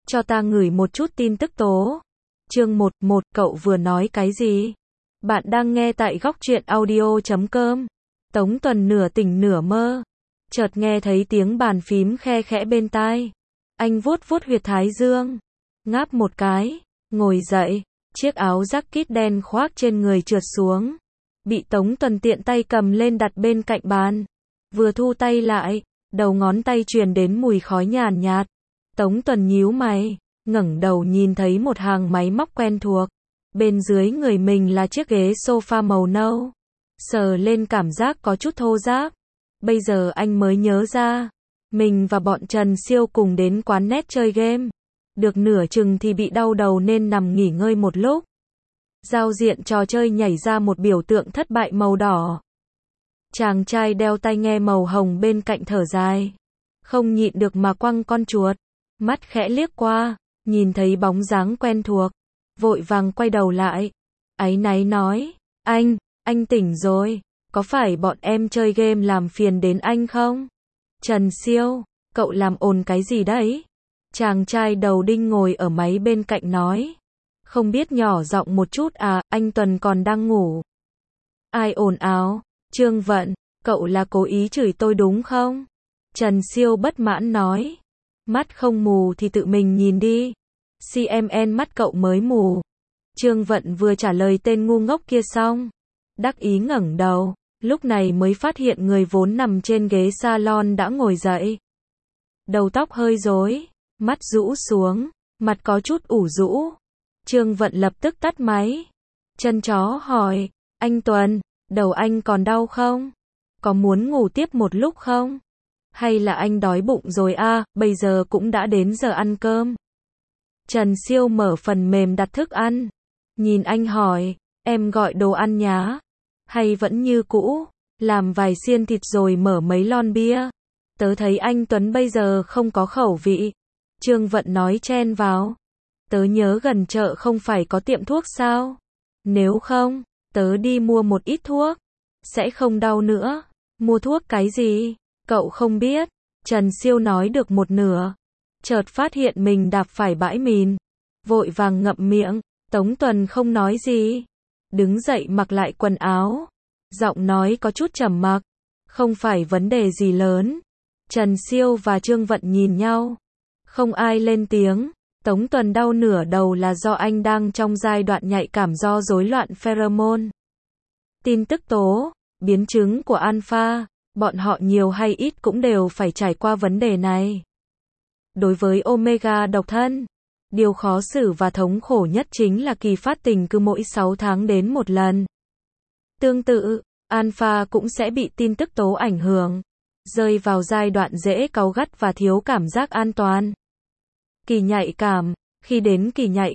cho ta ngửi một chút tin tức tố. Chương 11, cậu vừa nói cái gì? Bạn đang nghe tại góc truyện audio.com. Tống Tuần nửa tỉnh nửa mơ, chợt nghe thấy tiếng bàn phím khe khẽ bên tai. Anh vuốt vuốt huyệt thái dương, ngáp một cái, ngồi dậy, chiếc áo jacket đen khoác trên người trượt xuống, bị Tống Tuần tiện tay cầm lên đặt bên cạnh bàn. Vừa thu tay lại, đầu ngón tay truyền đến mùi khói nhàn nhạt. Tống Tuần nhíu mày, ngẩng đầu nhìn thấy một hàng máy móc quen thuộc. Bên dưới người mình là chiếc ghế sofa màu nâu. Sờ lên cảm giác có chút thô ráp. Bây giờ anh mới nhớ ra, mình và bọn Trần Siêu cùng đến quán net chơi game. Được nửa chừng thì bị đau đầu nên nằm nghỉ ngơi một lúc. Giao diện trò chơi nhảy ra một biểu tượng thất bại màu đỏ. Chàng trai đeo tai nghe màu hồng bên cạnh thở dài. Không nhịn được mà quăng con chuột. Mắt khẽ liếc qua, nhìn thấy bóng dáng quen thuộc. Vội vàng quay đầu lại. Áy náy nói, anh tỉnh rồi. Có phải bọn em chơi game làm phiền đến anh không? Trần Siêu, cậu làm ồn cái gì đấy? Chàng trai đầu đinh ngồi ở máy bên cạnh nói. Không biết nhỏ giọng một chút à, anh Tuần còn đang ngủ. Ai ồn ào? Trương Vận, cậu là cố ý chửi tôi đúng không? Trần Siêu bất mãn nói. Mắt không mù thì tự mình nhìn đi. CMN mắt cậu mới mù. Trương Vận vừa trả lời tên ngu ngốc kia xong, đắc ý ngẩng đầu, lúc này mới phát hiện người vốn nằm trên ghế salon đã ngồi dậy. Đầu tóc hơi rối, mắt rũ xuống, mặt có chút ủ rũ. Trương Vận lập tức tắt máy. Chân chó hỏi, anh Tuần, đầu anh còn đau không? Có muốn ngủ tiếp một lúc không? Hay là anh đói bụng rồi à, bây giờ cũng đã đến giờ ăn cơm. Trần Siêu mở phần mềm đặt thức ăn. Nhìn anh hỏi, em gọi đồ ăn nhá. Hay vẫn như cũ, làm vài xiên thịt rồi mở mấy lon bia. Tớ thấy anh Tuấn bây giờ không có khẩu vị. Trương Vận nói chen vào. Tớ nhớ gần chợ không phải có tiệm thuốc sao? Nếu không, tớ đi mua một ít thuốc. Sẽ không đau nữa. Mua thuốc cái gì? Cậu không biết. Trần Siêu nói được một nửa. Chợt phát hiện mình đạp phải bãi mìn. Vội vàng ngậm miệng. Tống Tuần không nói gì. Đứng dậy mặc lại quần áo. Giọng nói có chút trầm mặc. Không phải vấn đề gì lớn. Trần Siêu và Trương Vận nhìn nhau. Không ai lên tiếng. Tống Tuần đau nửa đầu là do anh đang trong giai đoạn nhạy cảm do rối loạn pheromone. Tin tức tố, biến chứng của alpha, bọn họ nhiều hay ít cũng đều phải trải qua vấn đề này. Đối với omega độc thân, điều khó xử và thống khổ nhất chính là kỳ phát tình cứ mỗi 6 tháng đến một lần. Tương tự, alpha cũng sẽ bị tin tức tố ảnh hưởng, rơi vào giai đoạn dễ cáu gắt và thiếu cảm giác an toàn. Kỳ nhạy cảm, khi đến kỳ nhạy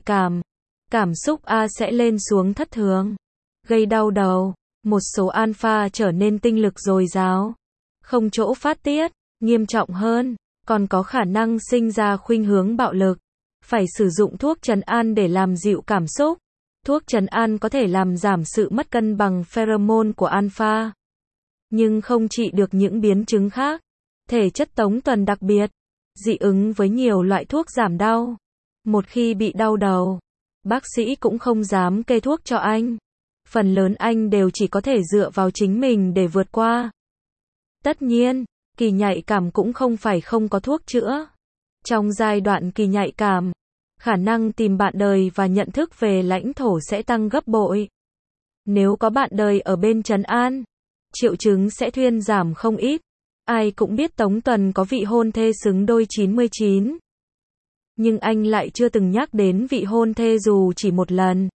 cảm xúc A sẽ lên xuống thất thường, gây đau đầu, một số alpha trở nên tinh lực dồi dào, không chỗ phát tiết, nghiêm trọng hơn, còn có khả năng sinh ra khuynh hướng bạo lực. Phải sử dụng thuốc trấn an để làm dịu cảm xúc. Thuốc trấn an có thể làm giảm sự mất cân bằng pheromone của alpha, nhưng không trị được những biến chứng khác. Thể chất Tống Tuần đặc biệt, dị ứng với nhiều loại thuốc giảm đau. Một khi bị đau đầu, bác sĩ cũng không dám kê thuốc cho anh. Phần lớn anh đều chỉ có thể dựa vào chính mình để vượt qua. Tất nhiên, kỳ nhạy cảm cũng không phải không có thuốc chữa. Trong giai đoạn kỳ nhạy cảm, khả năng tìm bạn đời và nhận thức về lãnh thổ sẽ tăng gấp bội. Nếu có bạn đời ở bên trấn an, triệu chứng sẽ thuyên giảm không ít. Ai cũng biết Tống Tuần có vị hôn thê xứng đôi 99. Nhưng anh lại chưa từng nhắc đến vị hôn thê dù chỉ một lần.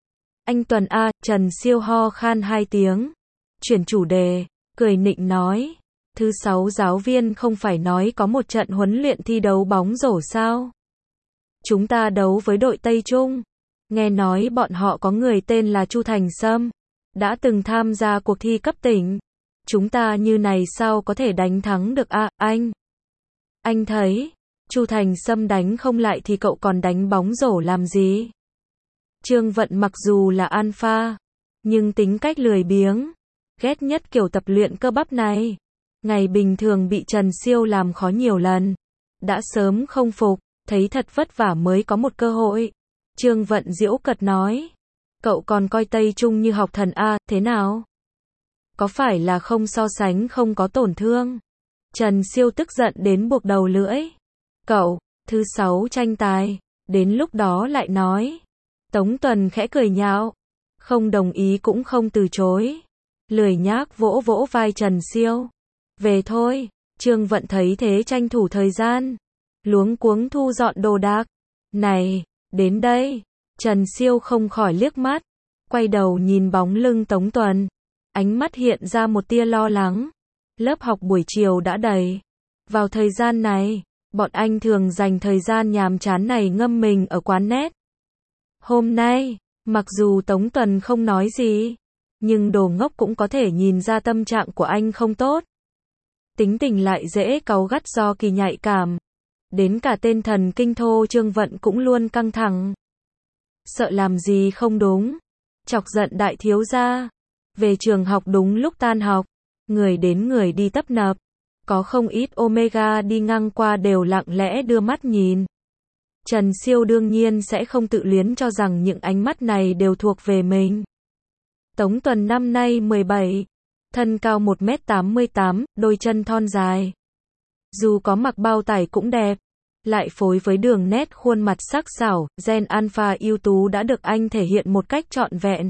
Anh Tuần a, Trần Siêu ho khan 2 tiếng. Chuyển chủ đề, cười nịnh nói. Thứ 6 giáo viên không phải nói có một trận huấn luyện thi đấu bóng rổ sao? Chúng ta đấu với đội Tây Trung. Nghe nói bọn họ có người tên là Chu Thành Sâm, đã từng tham gia cuộc thi cấp tỉnh. Chúng ta như này sao có thể đánh thắng được à, anh? Anh thấy, Chu Thành Sâm đánh không lại thì cậu còn đánh bóng rổ làm gì? Trương Vận mặc dù là alpha, nhưng tính cách lười biếng, ghét nhất kiểu tập luyện cơ bắp này. Ngày bình thường bị Trần Siêu làm khó nhiều lần, đã sớm không phục. thấy thật vất vả mới có một cơ hội. Trương Vận giễu cợt nói, cậu còn coi Tây Trung như học thần a, thế nào? Có phải là không so sánh không có tổn thương? Trần Siêu tức giận đến buộc đầu lưỡi. Cậu, thứ 6 tranh tài, đến lúc đó lại nói. Tống Tuần khẽ cười nhạo, không đồng ý cũng không từ chối. Lười nhác vỗ vỗ vai Trần Siêu. Về thôi, Trương Vận thấy thế tranh thủ thời gian. Luống cuống thu dọn đồ đạc. Này, đến đây. Trần Siêu không khỏi liếc mắt. Quay đầu nhìn bóng lưng Tống Tuần. Ánh mắt hiện ra một tia lo lắng. Lớp học buổi chiều đã đầy. Vào thời gian này, bọn anh thường dành thời gian nhàm chán này ngâm mình ở quán net. Hôm nay, mặc dù Tống Tuần không nói gì, nhưng đồ ngốc cũng có thể nhìn ra tâm trạng của anh không tốt. Tính tình lại dễ cáu gắt do kỳ nhạy cảm. Đến cả tên thần kinh thô Trương Vận cũng luôn căng thẳng. Sợ làm gì không đúng. Chọc giận đại thiếu gia. Về trường học đúng lúc tan học. Người đến người đi tấp nập. Có không ít Omega đi ngang qua đều lặng lẽ đưa mắt nhìn. Trần Siêu đương nhiên sẽ không tự luyến cho rằng những ánh mắt này đều thuộc về mình. Tống Tuần năm nay 17. Thân cao 1m88, đôi chân thon dài. Dù có mặc bao tải cũng đẹp. Lại phối với đường nét khuôn mặt sắc sảo, gen alpha ưu tú đã được anh thể hiện một cách trọn vẹn.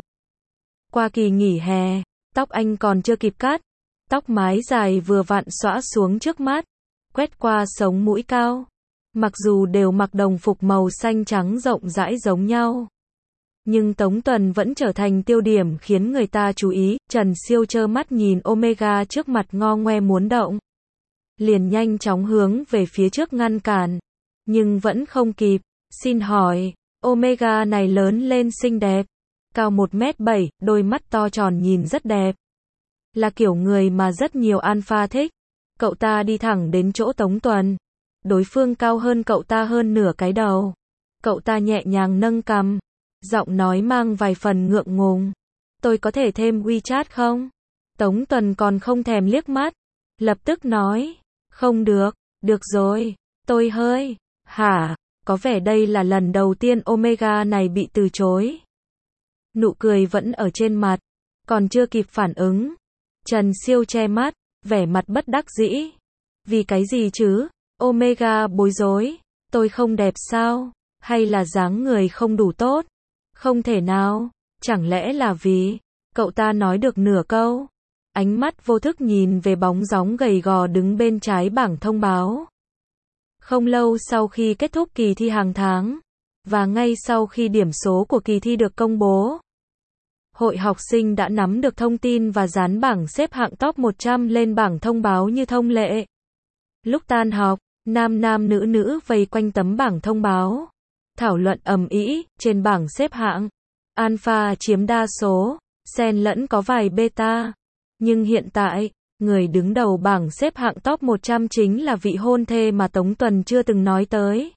Qua kỳ nghỉ hè, tóc anh còn chưa kịp cắt. Tóc mái dài vừa vặn xõa xuống trước mắt, quét qua sống mũi cao. Mặc dù đều mặc đồng phục màu xanh trắng rộng rãi giống nhau, nhưng Tống Tuần vẫn trở thành tiêu điểm khiến người ta chú ý. Trần Siêu trơ mắt nhìn Omega trước mặt ngo ngoe muốn động. Liền nhanh chóng hướng về phía trước ngăn cản, nhưng vẫn không kịp. Xin hỏi, Omega này lớn lên xinh đẹp, cao 1m7, đôi mắt to tròn nhìn rất đẹp. Là kiểu người mà rất nhiều alpha thích. Cậu ta đi thẳng đến chỗ Tống Tuần. Đối phương cao hơn cậu ta hơn nửa cái đầu. Cậu ta nhẹ nhàng nâng cằm, giọng nói mang vài phần ngượng ngùng. Tôi có thể thêm WeChat không? Tống Tuần còn không thèm liếc mắt, lập tức nói, không được, được rồi, tôi hơi, hả, có vẻ đây là lần đầu tiên Omega này bị từ chối. Nụ cười vẫn ở trên mặt, còn chưa kịp phản ứng. Trần Siêu che mắt, vẻ mặt bất đắc dĩ. Vì cái gì chứ? Omega bối rối. Tôi không đẹp sao? Hay là dáng người không đủ tốt? Không thể nào. Chẳng lẽ là vì... Cậu ta nói được nửa câu. Ánh mắt vô thức nhìn về bóng dáng gầy gò đứng bên trái bảng thông báo. Không lâu sau khi kết thúc kỳ thi hàng tháng, và ngay sau khi điểm số của kỳ thi được công bố, hội học sinh đã nắm được thông tin và dán bảng xếp hạng top 100 lên bảng thông báo như thông lệ. Lúc tan học, nam nam nữ nữ vây quanh tấm bảng thông báo, thảo luận ầm ĩ. Trên bảng xếp hạng, alpha chiếm đa số, xen lẫn có vài beta. Nhưng hiện tại, người đứng đầu bảng xếp hạng top 100 chính là vị hôn thê mà Tống Tuần chưa từng nói tới.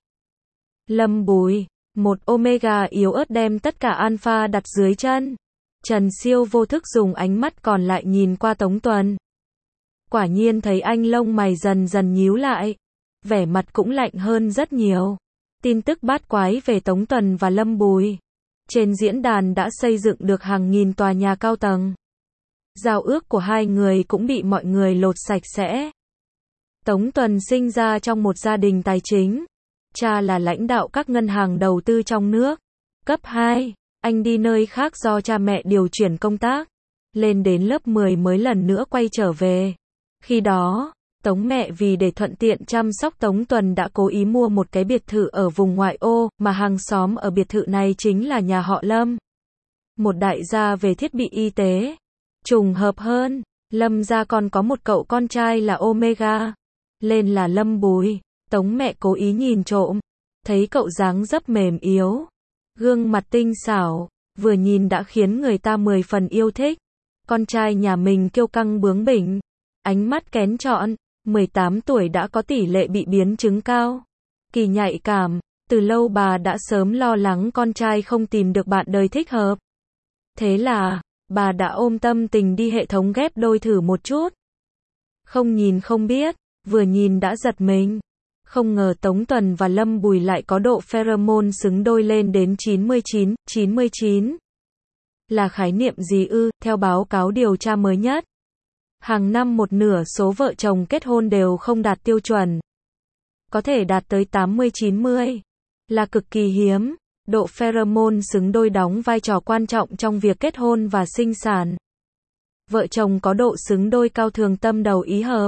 Lâm Bùi, một Omega yếu ớt đem tất cả alpha đặt dưới chân. Trần Siêu vô thức dùng ánh mắt còn lại nhìn qua Tống Tuần. Quả nhiên thấy anh lông mày dần dần nhíu lại, vẻ mặt cũng lạnh hơn rất nhiều. Tin tức bát quái về Tống Tuần và Lâm Bùi trên diễn đàn đã xây dựng được hàng nghìn tòa nhà cao tầng. Giao ước của hai người cũng bị mọi người lột sạch sẽ. Tống Tuần sinh ra trong một gia đình tài chính. Cha là lãnh đạo các ngân hàng đầu tư trong nước. Cấp 2, anh đi nơi khác do cha mẹ điều chuyển công tác. Lên đến lớp 10 mới lần nữa quay trở về. Khi đó, Tống mẹ vì để thuận tiện chăm sóc Tống Tuần đã cố ý mua một cái biệt thự ở vùng ngoại ô, mà hàng xóm ở biệt thự này chính là nhà họ Lâm. Một đại gia về thiết bị y tế. Trùng hợp hơn, Lâm gia còn có một cậu con trai là Omega. Lên là Lâm Bùi. Tống mẹ cố ý nhìn trộm, thấy cậu dáng dấp mềm yếu, gương mặt tinh xảo, vừa nhìn đã khiến người ta 10 phần yêu thích. Con trai nhà mình kiêu căng bướng bỉnh, ánh mắt kén chọn, 18 tuổi đã có tỷ lệ bị biến chứng cao. Kỳ nhạy cảm, từ lâu bà đã sớm lo lắng con trai không tìm được bạn đời thích hợp. Thế là, bà đã ôm tâm tình đi hệ thống ghép đôi thử một chút. Không nhìn không biết, vừa nhìn đã giật mình. Không ngờ Tống Tuần và Lâm Bùi lại có độ pheromone xứng đôi lên đến 99, 99. Là khái niệm gì ư? Theo báo cáo điều tra mới nhất, hàng năm một nửa số vợ chồng kết hôn đều không đạt tiêu chuẩn. Có thể đạt tới 80-90. Là cực kỳ hiếm. Độ pheromone xứng đôi đóng vai trò quan trọng trong việc kết hôn và sinh sản. Vợ chồng có độ xứng đôi cao thường tâm đầu ý hợp,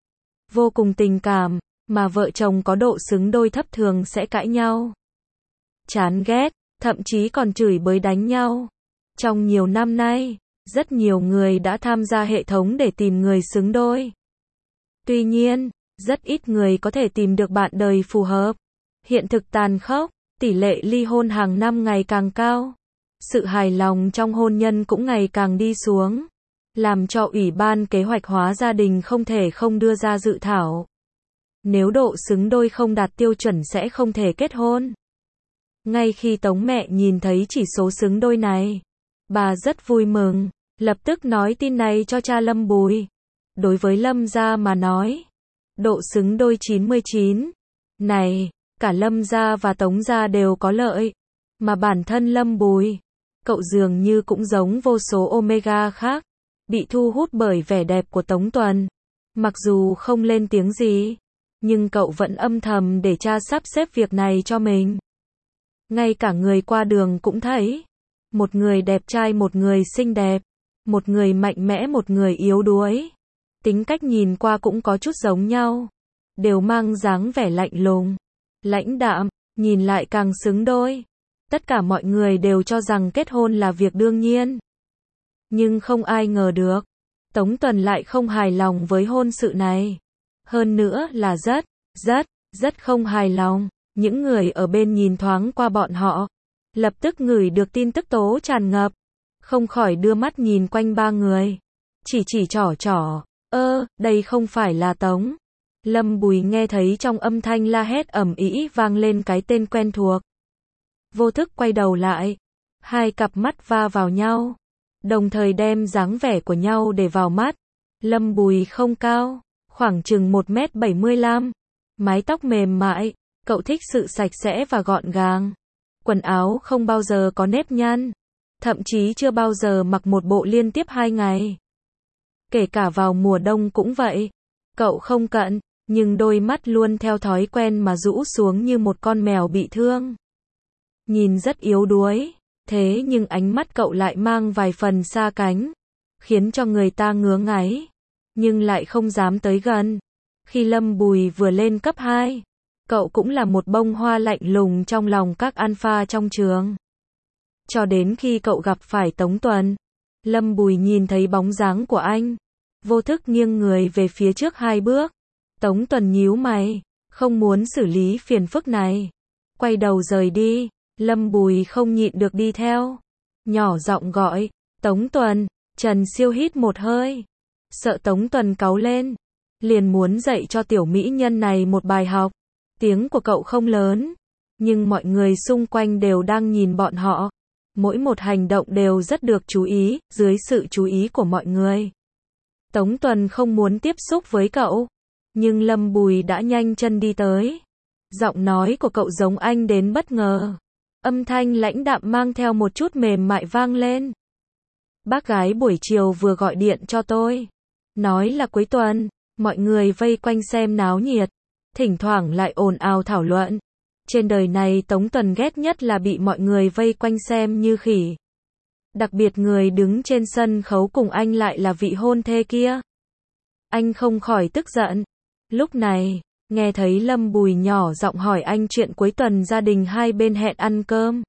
vô cùng tình cảm, mà vợ chồng có độ xứng đôi thấp thường sẽ cãi nhau, chán ghét, thậm chí còn chửi bới đánh nhau. Trong nhiều năm nay, rất nhiều người đã tham gia hệ thống để tìm người xứng đôi. Tuy nhiên, rất ít người có thể tìm được bạn đời phù hợp. Hiện thực tàn khốc, tỷ lệ ly hôn hàng năm ngày càng cao. Sự hài lòng trong hôn nhân cũng ngày càng đi xuống, làm cho Ủy ban Kế hoạch hóa gia đình không thể không đưa ra dự thảo. Nếu độ xứng đôi không đạt tiêu chuẩn sẽ không thể kết hôn. Ngay khi Tống mẹ nhìn thấy chỉ số xứng đôi này, bà rất vui mừng, lập tức nói tin này cho cha Lâm Bùi. Đối với Lâm gia mà nói, độ xứng đôi 99 này, cả Lâm gia và Tống gia đều có lợi, mà bản thân Lâm Bùi, cậu dường như cũng giống vô số Omega khác, bị thu hút bởi vẻ đẹp của Tống Tuần. Mặc dù không lên tiếng gì, nhưng cậu vẫn âm thầm để cha sắp xếp việc này cho mình. Ngay cả người qua đường cũng thấy, một người đẹp trai một người xinh đẹp, một người mạnh mẽ một người yếu đuối. Tính cách nhìn qua cũng có chút giống nhau, đều mang dáng vẻ lạnh lùng, lãnh đạm, nhìn lại càng xứng đôi. Tất cả mọi người đều cho rằng kết hôn là việc đương nhiên. Nhưng không ai ngờ được, Tống Tuần lại không hài lòng với hôn sự này. Hơn nữa là rất không hài lòng. Những người ở bên nhìn thoáng qua bọn họ, lập tức ngửi được tin tức tố tràn ngập, không khỏi đưa mắt nhìn quanh ba người, chỉ trỏ, đây không phải là Tống. Lâm Bùi nghe thấy trong âm thanh la hét ầm ĩ vang lên cái tên quen thuộc. Vô thức quay đầu lại, hai cặp mắt va vào nhau, đồng thời đem dáng vẻ của nhau để vào mắt. Lâm Bùi không cao, khoảng chừng 1m75, mái tóc mềm mại, cậu thích sự sạch sẽ và gọn gàng. Quần áo không bao giờ có nếp nhăn, thậm chí chưa bao giờ mặc một bộ liên tiếp 2 ngày. Kể cả vào mùa đông cũng vậy. Cậu không cận, nhưng đôi mắt luôn theo thói quen mà rũ xuống như một con mèo bị thương. Nhìn rất yếu đuối, thế nhưng ánh mắt cậu lại mang vài phần xa cánh, khiến cho người ta ngứa ngáy, nhưng lại không dám tới gần. Khi Lâm Bùi vừa lên cấp 2, cậu cũng là một bông hoa lạnh lùng trong lòng các alpha trong trường. Cho đến khi cậu gặp phải Tống Tuần, Lâm Bùi nhìn thấy bóng dáng của anh, vô thức nghiêng người về phía trước 2 bước. Tống Tuần nhíu mày, không muốn xử lý phiền phức này, quay đầu rời đi. Lâm Bùi không nhịn được đi theo, nhỏ giọng gọi, Tống Tuần. Trần Siêu hít một hơi, sợ Tống Tuần cáu lên, liền muốn dạy cho tiểu mỹ nhân này một bài học. Tiếng của cậu không lớn, nhưng mọi người xung quanh đều đang nhìn bọn họ. Mỗi một hành động đều rất được chú ý, dưới sự chú ý của mọi người. Tống Tuần không muốn tiếp xúc với cậu, nhưng Lâm Bùi đã nhanh chân đi tới. Giọng nói của cậu giống anh đến bất ngờ. Âm thanh lãnh đạm mang theo một chút mềm mại vang lên. Bác gái buổi chiều vừa gọi điện cho tôi, nói là cuối tuần, mọi người vây quanh xem náo nhiệt, thỉnh thoảng lại ồn ào thảo luận. Trên đời này Tống Tuần ghét nhất là bị mọi người vây quanh xem như khỉ. Đặc biệt người đứng trên sân khấu cùng anh lại là vị hôn thê kia. Anh không khỏi tức giận. Lúc này, nghe thấy Lâm Bùi nhỏ giọng hỏi anh chuyện cuối tuần gia đình hai bên hẹn ăn cơm.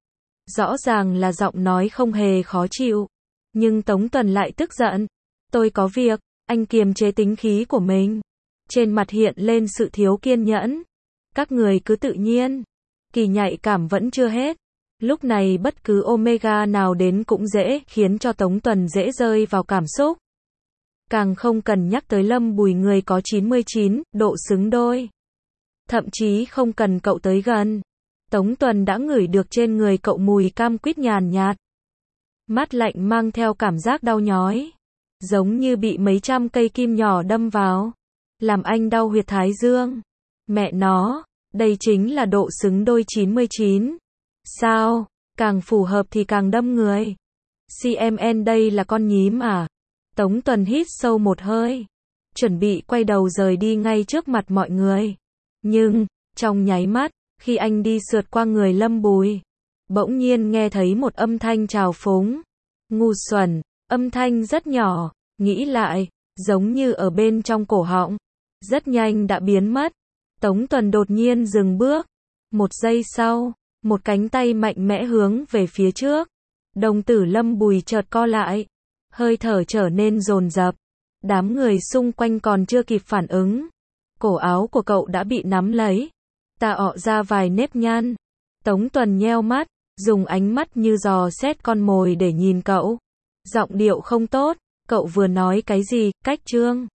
Rõ ràng là giọng nói không hề khó chịu, nhưng Tống Tuần lại tức giận. Tôi có việc, anh kiềm chế tính khí của mình. Trên mặt hiện lên sự thiếu kiên nhẫn. Các người cứ tự nhiên. Kỳ nhạy cảm vẫn chưa hết. Lúc này bất cứ Omega nào đến cũng dễ khiến cho Tống Tuần dễ rơi vào cảm xúc. Càng không cần nhắc tới Lâm Bùi người có 99, độ xứng đôi. Thậm chí không cần cậu tới gần. Tống Tuần đã ngửi được trên người cậu mùi cam quýt nhàn nhạt. Mát lạnh mang theo cảm giác đau nhói. Giống như bị mấy trăm cây kim nhỏ đâm vào. Làm anh đau huyệt thái dương. Mẹ nó, đây chính là độ xứng đôi 99. Sao, càng phù hợp thì càng đâm người. CMN đây là con nhím à? Tống Tuần hít sâu một hơi, chuẩn bị quay đầu rời đi ngay trước mặt mọi người. Nhưng, trong nháy mắt, khi anh đi sượt qua người Lâm Bùi, bỗng nhiên nghe thấy một âm thanh trào phúng. Ngu xuẩn, âm thanh rất nhỏ, nghĩ lại, giống như ở bên trong cổ họng. Rất nhanh đã biến mất. Tống Tuần đột nhiên dừng bước. Một giây sau, một cánh tay mạnh mẽ hướng về phía trước. Đồng tử Lâm Bùi chợt co lại, hơi thở trở nên dồn dập. Đám người xung quanh còn chưa kịp phản ứng, cổ áo của cậu đã bị nắm lấy, ta ọ ra vài nếp nhăn. Tống Tuần nheo mắt, dùng ánh mắt như dò xét con mồi để nhìn cậu. Giọng điệu không tốt, cậu vừa nói cái gì, cách trương?